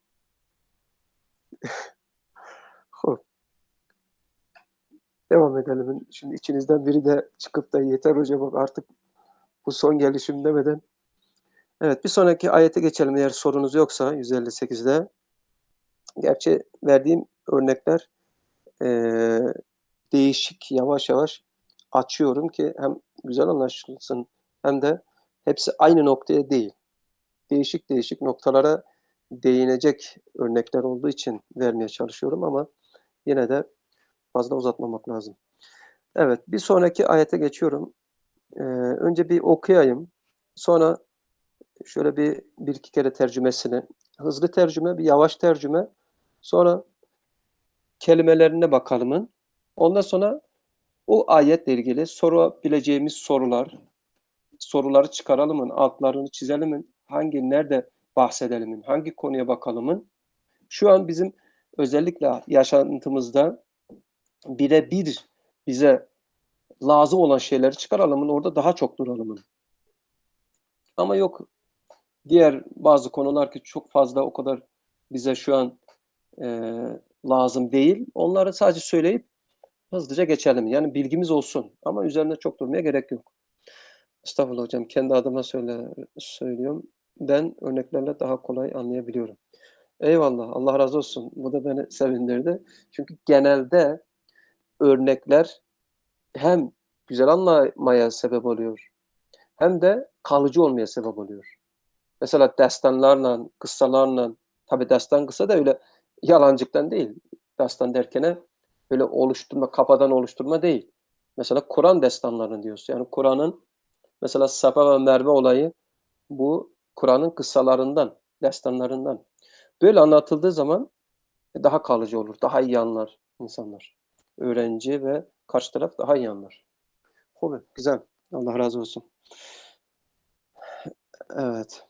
[SPEAKER 1] Devam edelim. Şimdi içinizden biri de çıkıp da yeter hocam bak artık bu son gelişim demeden. Evet bir sonraki ayete geçelim eğer sorunuz yoksa yüz elli sekizde. Gerçi verdiğim örnekler e, değişik, yavaş yavaş açıyorum ki hem güzel anlaşılsın hem de hepsi aynı noktaya değil. Değişik değişik noktalara değinecek örnekler olduğu için vermeye çalışıyorum ama yine de fazla uzatmamak lazım. Evet, bir sonraki ayete geçiyorum. Ee, önce bir okuyayım. Sonra şöyle bir, bir iki kere tercümesini. Hızlı tercüme, bir yavaş tercüme. Sonra kelimelerine bakalım. Ondan sonra o ayetle ilgili sorabileceğimiz sorular, soruları çıkaralım, altlarını çizelim, hangi, nerede bahsedelim, hangi konuya bakalım. Şu an bizim özellikle yaşantımızda birebir bize lazım olan şeyleri çıkaralım, orada daha çok duralım. Ama yok diğer bazı konular ki çok fazla o kadar bize şu an e, lazım değil. Onları sadece söyleyip hızlıca geçelim. Yani bilgimiz olsun ama üzerine çok durmaya gerek yok. Estağfurullah hocam, kendi adıma söyle, söylüyorum. Ben örneklerle daha kolay anlayabiliyorum. Eyvallah, Allah razı olsun. Bu da beni sevindirdi. Çünkü genelde örnekler hem güzel anlamaya sebep oluyor hem de kalıcı olmaya sebep oluyor. Mesela destanlarla, kıssalarla, tabii destan kısa da öyle yalancıktan değil. Destan derken böyle oluşturma, kafadan oluşturma değil. Mesela Kur'an destanlarını diyoruz. Yani Kur'an'ın mesela Safa ve Merve olayı bu Kur'an'ın kıssalarından, destanlarından. Böyle anlatıldığı zaman daha kalıcı olur, daha iyi anlar insanlar. Öğrenci ve karşı taraf daha iyi anlar. Hobi, güzel. Allah razı olsun. Evet.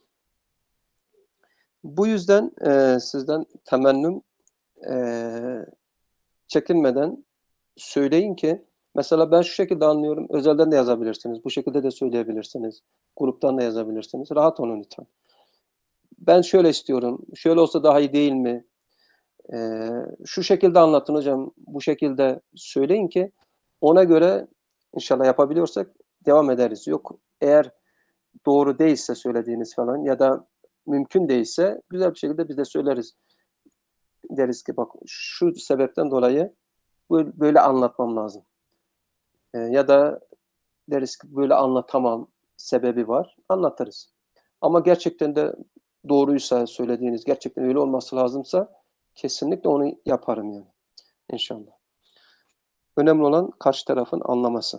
[SPEAKER 1] Bu yüzden e, sizden temennüm e, çekinmeden söyleyin ki mesela ben şu şekilde anlıyorum. Özelden de yazabilirsiniz. Bu şekilde de söyleyebilirsiniz. Gruptan da yazabilirsiniz. Rahat olun lütfen. Ben şöyle istiyorum. Şöyle olsa daha iyi değil mi? Ee, şu şekilde anlatın hocam. Bu şekilde söyleyin ki ona göre inşallah yapabiliyorsak devam ederiz. Yok eğer doğru değilse söylediğiniz falan ya da mümkün değilse güzel bir şekilde biz de söyleriz. Deriz ki bak şu sebepten dolayı böyle anlatmam lazım. Ee, ya da deriz ki böyle anlatamam, sebebi var. Anlatırız. Ama gerçekten de doğruysa söylediğiniz, gerçekten öyle olması lazımsa kesinlikle onu yaparım yani. İnşallah. Önemli olan karşı tarafın anlaması.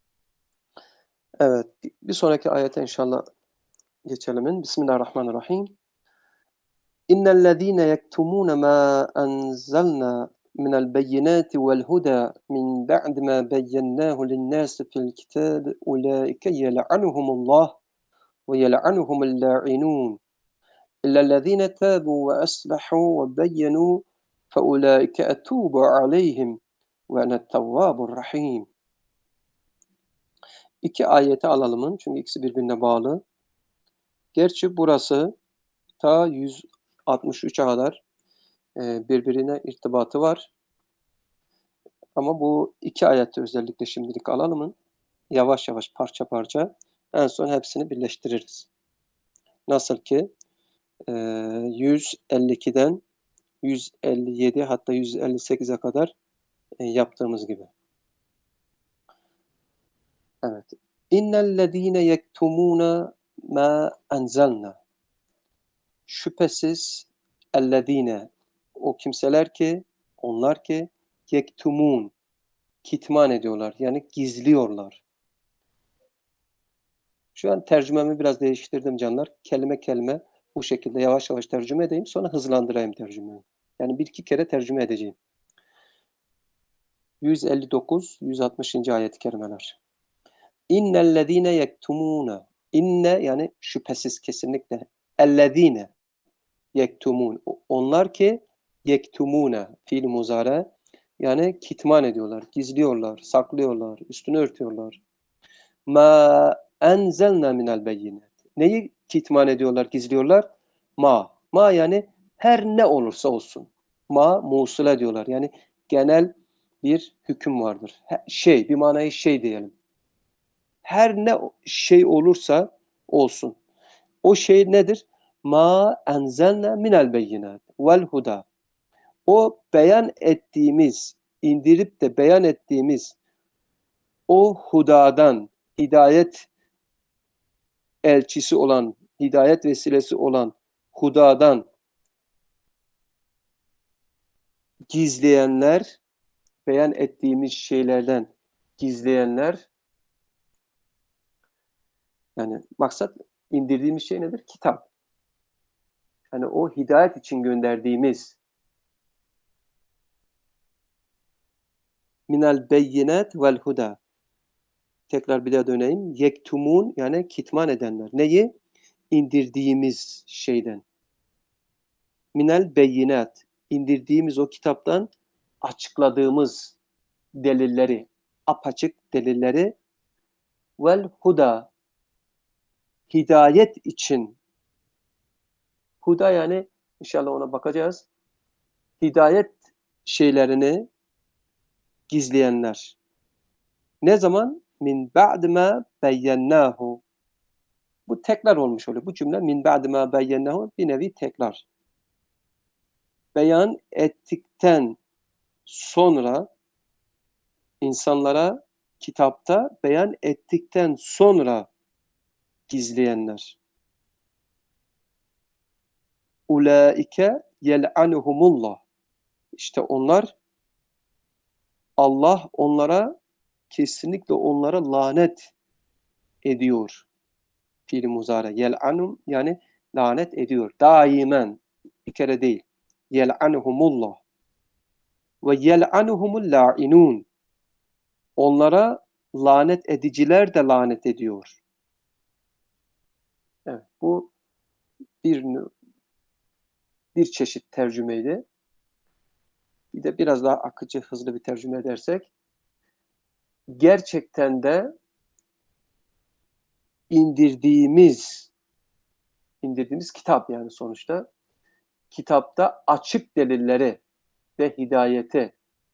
[SPEAKER 1] Evet. Bir sonraki ayete inşallah geçelim. Bismillahirrahmanirrahim. İnnellezîne yektumûne mâ enzelnâ minel beyinâti vel hudâ min ba'di mâ beyyennâhu linnâsi fil kitâb ulâike yel'anuhumullah ve yel'anuhumul lâ'inûn. İllellezîne tâbû ve aslahû ve beyyenû feulâike etûbu aleyhim ve ene't-tevvâbur-rahîm. İki ayeti alalım çünkü ikisi birbirine bağlı. Gerçi burası ta yüz altmış üçe kadar birbirine irtibatı var. Ama bu iki ayeti özellikle şimdilik alalım. Yavaş yavaş parça parça en son hepsini birleştiririz. Nasıl ki yüz elli ikiden yüz elli yedi hatta yüz elli sekize kadar yaptığımız gibi. Evet. İnnellezîne yektumûne mâ enzelnâ. Şüphesiz ellezîne o kimseler ki onlar ki yektumun kitman ediyorlar yani gizliyorlar. Şu an tercümemi biraz değiştirdim canlar. Kelime kelime bu şekilde yavaş yavaş tercüme edeyim sonra hızlandırayım tercümeyi. Yani bir iki kere tercüme edeceğim. yüz elli dokuz yüz altmışıncı ayet-i kerimeler. İnnellezîne yektumûne. İnne yani şüphesiz kesinlikle. Ellezîne yektumun. Onlar ki yektumune fiil muzare yani kitman ediyorlar, gizliyorlar, saklıyorlar, üstünü örtüyorlar. Ma enzelna minel beyyinet. Neyi kitman ediyorlar, gizliyorlar? Ma. Ma yani her ne olursa olsun. Ma musule diyorlar. Yani genel bir hüküm vardır. Şey, bir manayı şey diyelim. Her ne şey olursa olsun. O şey nedir? Ma enzelne minel beyinat vel huda. O beyan ettiğimiz, indirip de beyan ettiğimiz o hudadan, hidayet elçisi olan, hidayet vesilesi olan hudadan gizleyenler, beyan ettiğimiz şeylerden gizleyenler, yani maksat indirdiğimiz şey nedir? Kitap. Yani o hidayet için gönderdiğimiz minel beyinat vel huda. Tekrar bir daha döneyim. Yektumun yani kitman edenler. Neyi? İndirdiğimiz şeyden. Minel beyinat. İndirdiğimiz o kitaptan açıkladığımız delilleri, apaçık delilleri vel huda. Hidayet için. Huda yani inşallah ona bakacağız. Hidayet şeylerini gizleyenler. Ne zaman? Min ba'di ma beyyennâhu. Bu tekrar olmuş oluyor. Bu cümle min ba'di ma beyyennâhu bir nevi tekrar. Beyan ettikten sonra insanlara kitapta beyan ettikten sonra gizleyenler. Ulaike yel'anuhumullah. İşte onlar Allah onlara kesinlikle onlara lanet ediyor. Fiil-i muzare. Yel'anum yani lanet ediyor. Daimen. Bir kere değil. Yel'anuhumullah. Ve yel'anuhumul la'inun. Onlara lanet ediciler de lanet ediyor. Evet. Bu bir bir çeşit tercümeydi. Bir de biraz daha akıcı, hızlı bir tercüme edersek, gerçekten de indirdiğimiz indirdiğimiz kitap yani sonuçta kitapta açık delilleri ve hidayeti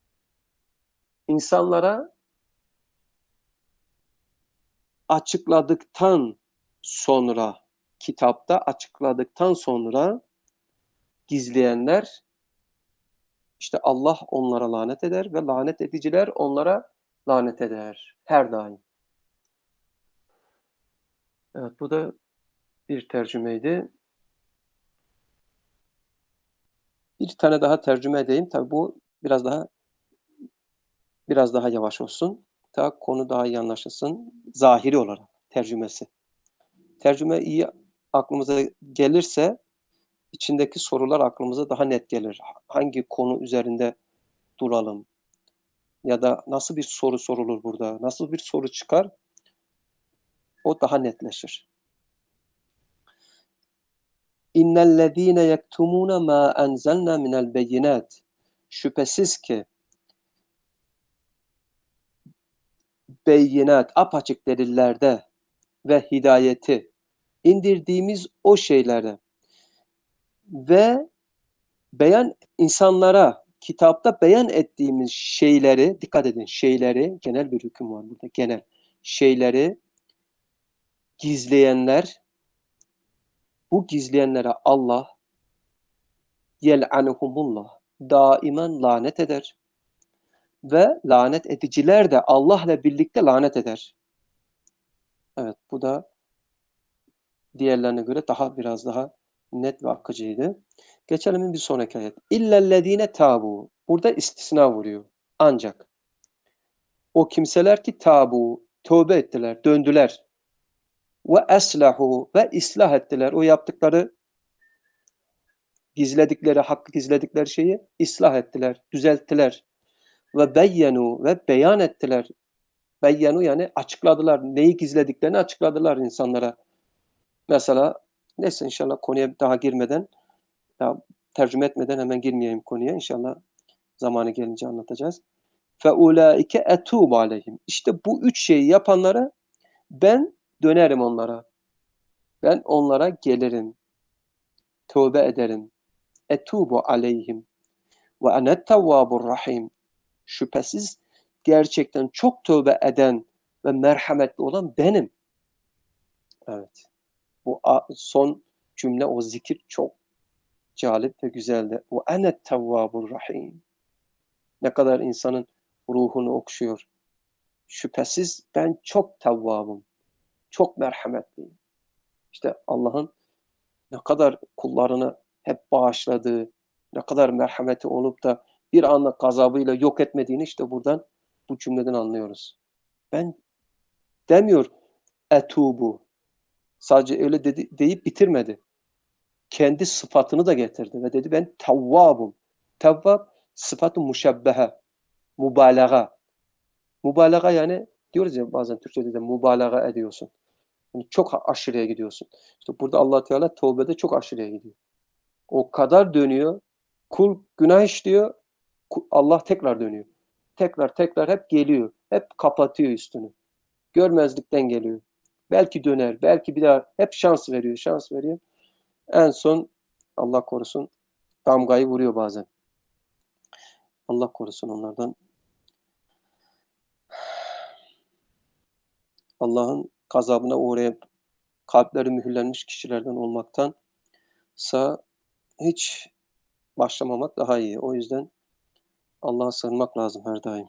[SPEAKER 1] insanlara açıkladıktan sonra kitapta açıkladıktan sonra gizleyenler işte Allah onlara lanet eder ve lanet ediciler onlara lanet eder her daim. Evet, bu da bir tercümeydi. Bir tane daha tercüme edeyim. Tabii bu biraz daha biraz daha yavaş olsun. Ta konu daha iyi anlaşılsın. Zahiri olarak tercümesi. Tercüme iyi aklımıza gelirse içindeki sorular aklımıza daha net gelir. Hangi konu üzerinde duralım? Ya da nasıl bir soru sorulur burada? Nasıl bir soru çıkar? O daha netleşir. İnnellezîne yektumûne mâ enzelnâ minel beyinât. Şüphesiz ki beyinat, apaçık delillerde ve hidayeti indirdiğimiz o şeylere ve beyan insanlara kitapta beyan ettiğimiz şeyleri, dikkat edin, şeyleri, genel bir hüküm var burada, genel şeyleri gizleyenler, bu gizleyenlere Allah yel'anuhumullah daimen lanet eder ve lanet ediciler de Allah'la birlikte lanet eder. Evet, bu da diğerlerine göre daha biraz daha net ve akıcıydı. Geçelim bir sonraki ayet. İllellezine tabu. Burada istisna vuruyor. Ancak o kimseler ki tabu, tövbe ettiler, döndüler. Ve eslahu ve ıslah ettiler. O yaptıkları, gizledikleri, hakkı gizledikleri şeyi ıslah ettiler, düzelttiler. Ve beyyenu ve beyan ettiler. Beyyenu yani açıkladılar. Neyi gizlediklerini açıkladılar insanlara. Mesela neyse inşallah konuya daha girmeden, daha tercüme etmeden hemen girmeyeyim konuya. İnşallah zamanı gelince anlatacağız. فَاُولَٰئِكَ اَتُوبُ عَلَيْهِمْ. İşte bu üç şeyi yapanlara ben dönerim onlara. Ben onlara gelirim. Tövbe ederim. Etubu aleyhim. Ve enet tevvabur rahim. Şüphesiz gerçekten çok tövbe eden ve merhametli olan benim. Evet. Bu son cümle, o zikir çok cazip ve güzeldi. Ve enet tevvabur rahim. Ne kadar insanın ruhunu okşuyor. Şüphesiz ben çok tevvabım. Çok merhametliyim. İşte Allah'ın ne kadar kullarını hep bağışladığı, ne kadar merhameti olup da bir anlık gazabıyla yok etmediğini işte buradan, bu cümleden anlıyoruz. Ben demiyor etubu. Sadece öyle dedi, deyip bitirmedi. Kendi sıfatını da getirdi ve dedi ben tevvabım. Tevvab sıfat-ı muşebbehe, mübalağa. Mübalağa yani diyoruz ya bazen Türkçe'de de mübalağa ediyorsun. Yani çok aşırıya gidiyorsun. İşte burada Allah Teala tövbede çok aşırıya gidiyor. O kadar dönüyor. Kul günah işliyor. Allah tekrar dönüyor. Tekrar tekrar hep geliyor. Hep kapatıyor üstünü. Görmezlikten geliyor. Belki döner. Belki bir daha hep şans veriyor. Şans veriyor. En son Allah korusun damgayı vuruyor bazen. Allah korusun onlardan. Allah'ın gazabına uğrayıp kalpleri mühürlenmiş kişilerden olmaktansa hiç başlamamak daha iyi. O yüzden Allah'a sığınmak lazım her daim.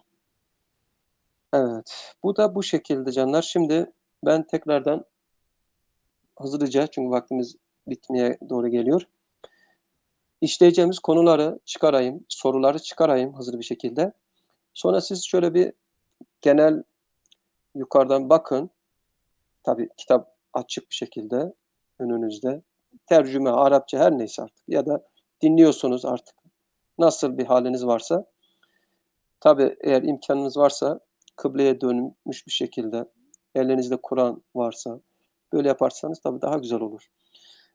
[SPEAKER 1] Evet, bu da bu şekilde canlar. Şimdi ben tekrardan hızlıca, çünkü vaktimiz bitmeye doğru geliyor. İşleyeceğimiz konuları çıkarayım, soruları çıkarayım hızlı bir şekilde. Sonra siz şöyle bir genel yukarıdan bakın. Tabii kitap açık bir şekilde önünüzde. Tercüme, Arapça her neyse artık ya da dinliyorsunuz artık. Nasıl bir haliniz varsa. Tabii eğer imkanınız varsa kıbleye dönmüş bir şekilde, elinizde Kur'an varsa böyle yaparsanız tabii daha güzel olur.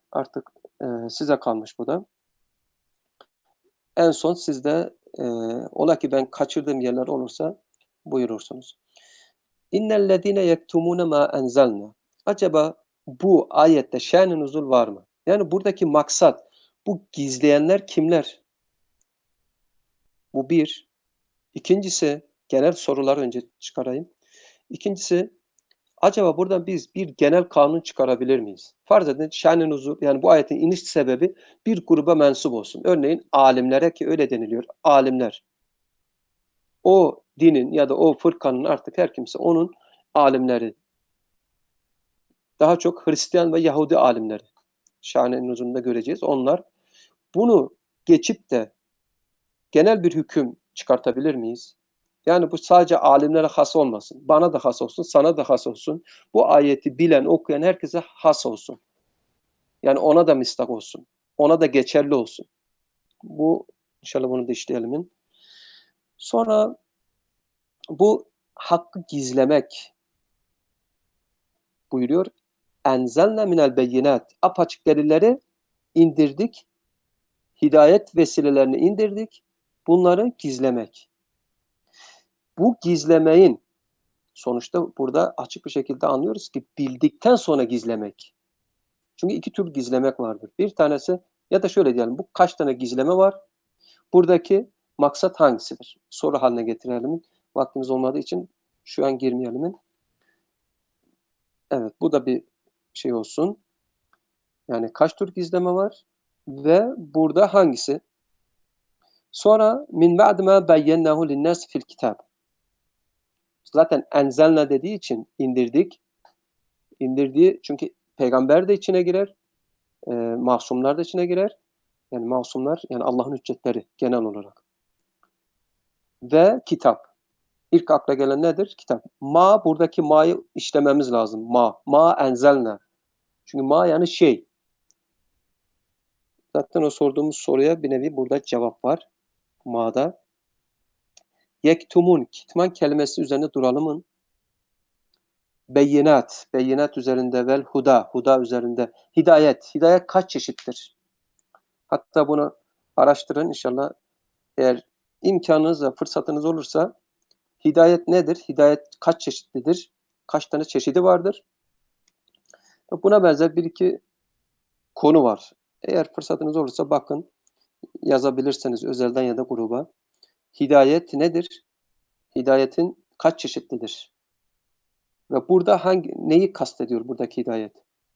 [SPEAKER 1] Artık e, size kalmış bu da. En son sizde e, ola ki ben kaçırdığım yerler olursa buyurursunuz. İnnellezîne yektumûne mâ enzelnâ. Acaba bu ayette şen-i nuzul var mı? Yani buradaki maksat, bu gizleyenler kimler? Bu bir. İkincisi, genel sorular önce çıkarayım. İkincisi, acaba buradan biz bir genel kanun çıkarabilir miyiz? Farz edin şen-i nuzul, yani bu ayetin iniş sebebi bir gruba mensup olsun. Örneğin alimlere, ki öyle deniliyor, alimler. O dinin ya da o fırkanın artık her kimse onun alimleri. Daha çok Hristiyan ve Yahudi alimleri. Şen-i nuzulunda göreceğiz. Onlar bunu geçip de genel bir hüküm çıkartabilir miyiz? Yani bu sadece alimlere has olmasın. Bana da has olsun, sana da has olsun. Bu ayeti bilen, okuyan herkese has olsun. Yani ona da mistak olsun. Ona da geçerli olsun. Bu inşallah bunu da işleyelim. Sonra bu hakkı gizlemek buyuruyor. Enzelne minel beyinat. Apaçık delilleri indirdik. Hidayet vesilelerini indirdik. Bunları gizlemek. Bu gizlemeyin sonuçta burada açık bir şekilde anlıyoruz ki bildikten sonra gizlemek. Çünkü iki tür gizlemek vardır. Bir tanesi, ya da şöyle diyelim, bu kaç tane gizleme var? Buradaki maksat hangisidir? Soru haline getirelim. Vaktimiz olmadığı için şu an girmeyelim. Evet, bu da bir şey olsun. Yani kaç tür gizleme var? Ve burada hangisi? Sonra min ba'd ma beyyennahu linnas fil kitab. Zaten enzelna dediği için indirdik. İndirdiği, çünkü peygamber de içine girer, e, masumlar da içine girer. Yani masumlar, yani Allah'ın hüccetleri genel olarak. Ve kitap. İlk akla gelen nedir? Kitap. Ma, buradaki ma'yı işlememiz lazım. Ma. Ma enzelna. Çünkü ma yani şey. Zaten o sorduğumuz soruya bir nevi burada cevap var. Ma'da. Yektumun. Kitman kelimesi üzerinde duralımın. Beyinat. Beyinat üzerinde vel huda. Huda üzerinde. Hidayet. Hidayet kaç çeşittir? Hatta bunu araştırın inşallah. Eğer imkanınız ve fırsatınız olursa hidayet nedir? Hidayet kaç çeşitlidir? Kaç tane çeşidi vardır? Buna benzer bir iki konu var. Eğer fırsatınız olursa bakın, yazabilirsiniz özelden ya da gruba. Hidayet nedir? Hidayetin kaç çeşitlidir? Ve burada hangi neyi kastediyor buradaki hidayet?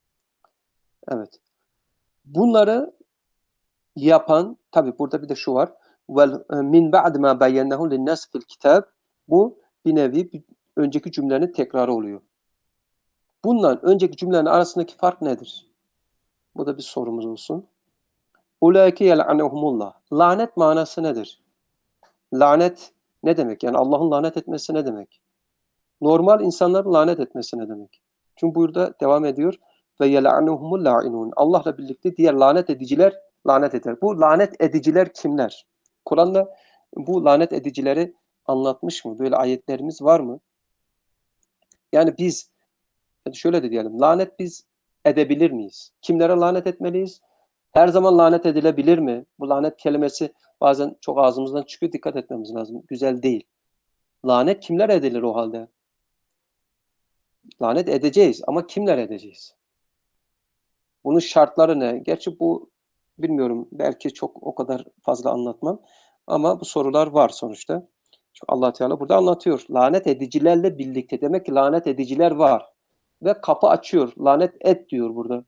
[SPEAKER 1] Evet. Bunları yapan, tabi burada bir de şu var. Vel min ba'd ma beyyennehu linnas fil kitab. Bu bir nevi bir önceki cümlenin tekrarı oluyor. Bundan önceki cümlenin arasındaki fark nedir? Bu da bir sorumuz olsun. Ulaike yel'anehumullah. Lanet manası nedir? Lanet ne demek? Yani Allah'ın lanet etmesi ne demek? Normal insanların lanet etmesi ne demek? Çünkü burada devam ediyor. Ve yel'anehumul la'inun. Allah'la birlikte diğer lanet ediciler lanet eder. Bu lanet ediciler kimler? Kur'an'da bu lanet edicileri anlatmış mı? Böyle ayetlerimiz var mı? Yani biz, şöyle de diyelim, lanet biz edebilir miyiz? Kimlere lanet etmeliyiz? Her zaman lanet edilebilir mi? Bu lanet kelimesi bazen çok ağzımızdan çıkıyor, dikkat etmemiz lazım. Güzel değil. Lanet kimler edilir o halde? Lanet edeceğiz ama kimler edeceğiz? Bunun şartları ne? Gerçi bu, bilmiyorum, belki çok o kadar fazla anlatmam ama bu sorular var sonuçta. Çünkü Allah Teala burada anlatıyor. Lanet edicilerle birlikte. Demek ki lanet ediciler var. Ve kapı açıyor. Lanet et diyor burada.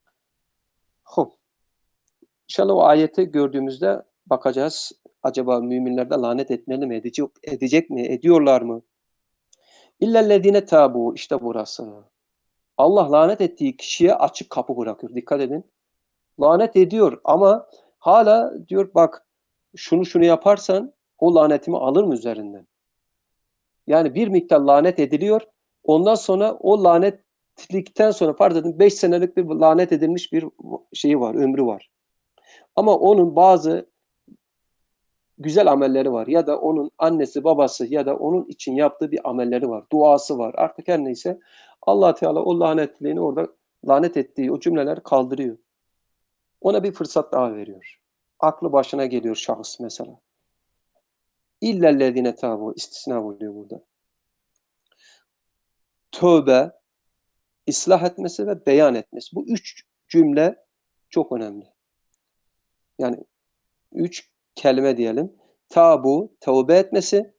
[SPEAKER 1] Hop. İnşallah o ayeti gördüğümüzde bakacağız. Acaba müminler de lanet etmeli mi? Edecek, edecek mi? Ediyorlar mı? İllellezine tabu. İşte burası. Allah lanet ettiği kişiye açık kapı bırakıyor. Dikkat edin. Lanet ediyor ama hala diyor, bak şunu şunu yaparsan o lanetimi alır mı üzerinden? Yani bir miktar lanet ediliyor. Ondan sonra o lanetlikten sonra farz edin beş senelik bir lanet edilmiş bir şeyi var, ömrü var. Ama onun bazı güzel amelleri var ya da onun annesi babası ya da onun için yaptığı bir amelleri var, duası var. Artık her neyse Allah Teala o lanetliğini orada, lanet ettiği o cümleleri kaldırıyor. Ona bir fırsat daha veriyor. Aklı başına geliyor şahıs mesela. İllellezine tabu, istisna oluyor burada. Tövbe, ıslah etmesi ve beyan etmesi. Bu üç cümle çok önemli. Yani üç kelime diyelim. Tabu, tövbe etmesi,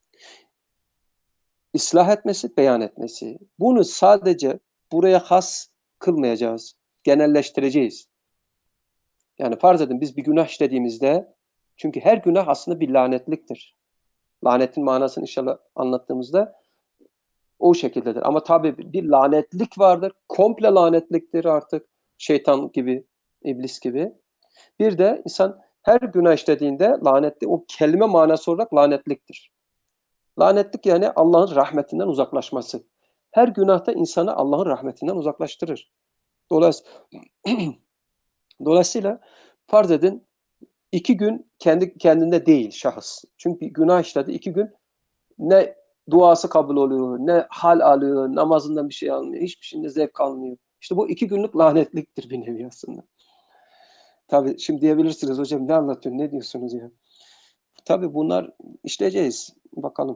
[SPEAKER 1] ıslah etmesi, beyan etmesi. Bunu sadece buraya has kılmayacağız. Genelleştireceğiz. Yani farz edin biz bir günah işlediğimizde, çünkü her günah aslında bir lanetliktir. Lanetin manasını inşallah anlattığımızda o şekildedir. Ama tabii bir lanetlik vardır. Komple lanetliktir artık. Şeytan gibi, iblis gibi. Bir de insan her günah işlediğinde lanetli, o kelime manası olarak lanetliktir. Lanetlik yani Allah'ın rahmetinden uzaklaşması. Her günahta insanı Allah'ın rahmetinden uzaklaştırır. Dolayısıyla, dolayısıyla farz edin iki gün kendi kendinde değil şahıs. Çünkü günah işledi iki gün ne duası kabul oluyor, ne hal alıyor, namazından bir şey almıyor, hiçbir şeyinde zevk almıyor. İşte bu iki günlük lanetliktir bir nevi aslında. Tabii şimdi diyebilirsiniz hocam ne anlatıyorsun, ne diyorsunuz ya? Tabii bunlar işleyeceğiz. Bakalım.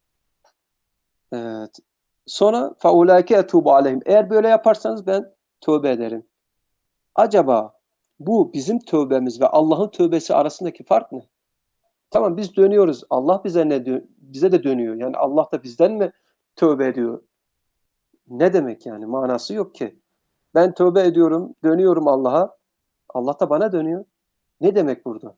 [SPEAKER 1] Evet. Sonra faulaike etubu aleyhim. Eğer böyle yaparsanız ben tövbe ederim. Acaba bu bizim tövbemiz ve Allah'ın tövbesi arasındaki fark ne? Tamam biz dönüyoruz. Allah bize ne diyor? Bize de dönüyor. Yani Allah da bizden mi tövbe ediyor? Ne demek yani? Manası yok ki. Ben tövbe ediyorum, dönüyorum Allah'a. Allah da bana dönüyor. Ne demek burada?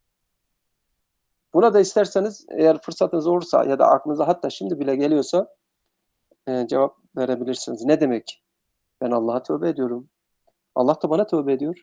[SPEAKER 1] Buna da isterseniz eğer fırsatınız olursa ya da aklınıza hatta şimdi bile geliyorsa e, cevap verebilirsiniz. Ne demek? Ben Allah'a tövbe ediyorum. Allah da bana tövbe ediyor.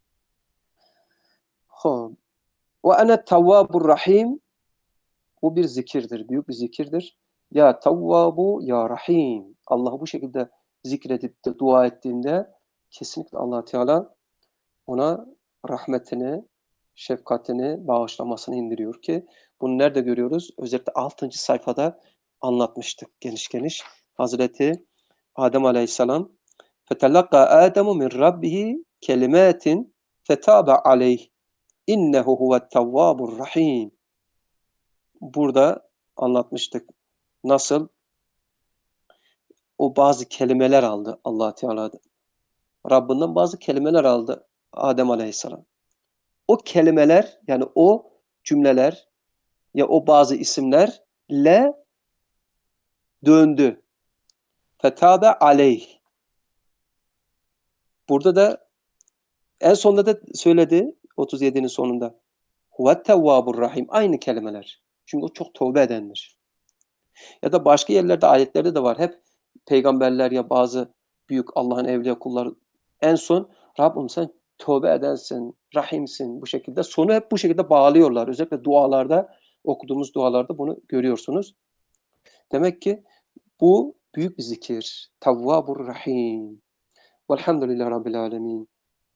[SPEAKER 1] Ve ene tevvabur rahim. Bu bir zikirdir, büyük bir zikirdir. Ya tevvabu ya rahim. Allah'ı bu şekilde zikredip de dua ettiğinde kesinlikle Allah Teala ona rahmetini, şefkatini, bağışlamasını indiriyor ki bunu nerede görüyoruz? Özellikle altıncı sayfada anlatmıştık geniş geniş. Hazreti Adem Aleyhisselam fetelakka Ademu min rabbihi kelimatin fetabe aleyh innehu huvet tevvabur rahim. Burada anlatmıştık. Nasıl o bazı kelimeler aldı Allah Teala. Rabbinden bazı kelimeler aldı Adem Aleyhisselam. O kelimeler yani o cümleler ya o bazı isimlerle döndü. Fetabe aleyh. Burada da en sonunda da söyledi otuz yedinin sonunda. Huvet tevvabur rahim. Aynı kelimeler. Çünkü o çok tövbe edendir. Ya da başka yerlerde ayetlerde de var. Hep peygamberler ya bazı büyük Allah'ın evliya kulları en son Rabbim sen tövbe edensin, rahimsin bu şekilde. Sonu hep bu şekilde bağlıyorlar. Özellikle dualarda, okuduğumuz dualarda bunu görüyorsunuz. Demek ki bu büyük bir zikir. Tevvabur rahim. Velhamdülillahi Rabbil alemin.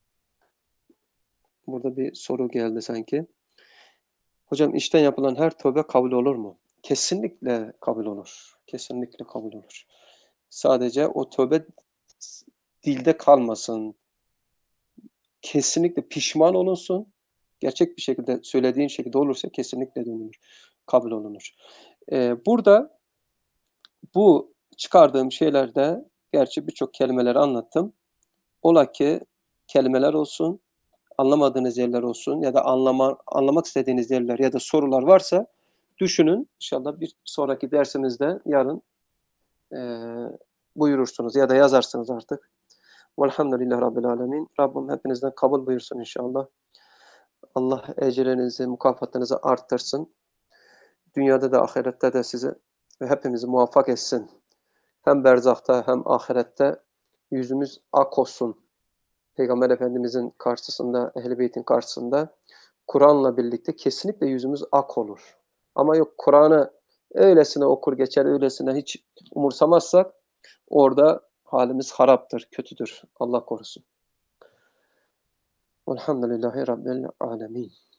[SPEAKER 1] Burada bir soru geldi sanki. Hocam işten yapılan her tövbe kabul olur mu? Kesinlikle kabul olur. Kesinlikle kabul olur. Sadece o tövbe dilde kalmasın. Kesinlikle pişman olunsun. Gerçek bir şekilde söylediğin şekilde olursa kesinlikle dönülür. Kabul olunur. Ee, burada bu çıkardığım şeylerde gerçi birçok kelimeleri anlattım. Ola ki kelimeler olsun, anlamadığınız yerler olsun ya da anlama, anlamak istediğiniz yerler ya da sorular varsa düşünün. İnşallah bir sonraki dersimizde yarın e, buyurursunuz ya da yazarsınız artık. Velhamdülillahi Rabbil alemin. Rabbim hepinizden kabul buyursun inşallah. Allah ecrinizi, mükafatınızı arttırsın. Dünyada da ahirette de sizi ve hepimizi muvaffak etsin. Hem berzahta hem ahirette yüzümüz ak olsun. Peygamber Efendimizin karşısında, Ehl-i Beyt'in karşısında Kur'an'la birlikte kesinlikle yüzümüz ak olur. Ama yok Kur'an'ı öylesine okur geçer, öylesine hiç umursamazsak orada halimiz haraptır, kötüdür. Allah korusun. Velhamdülillahi Rabbil alemin.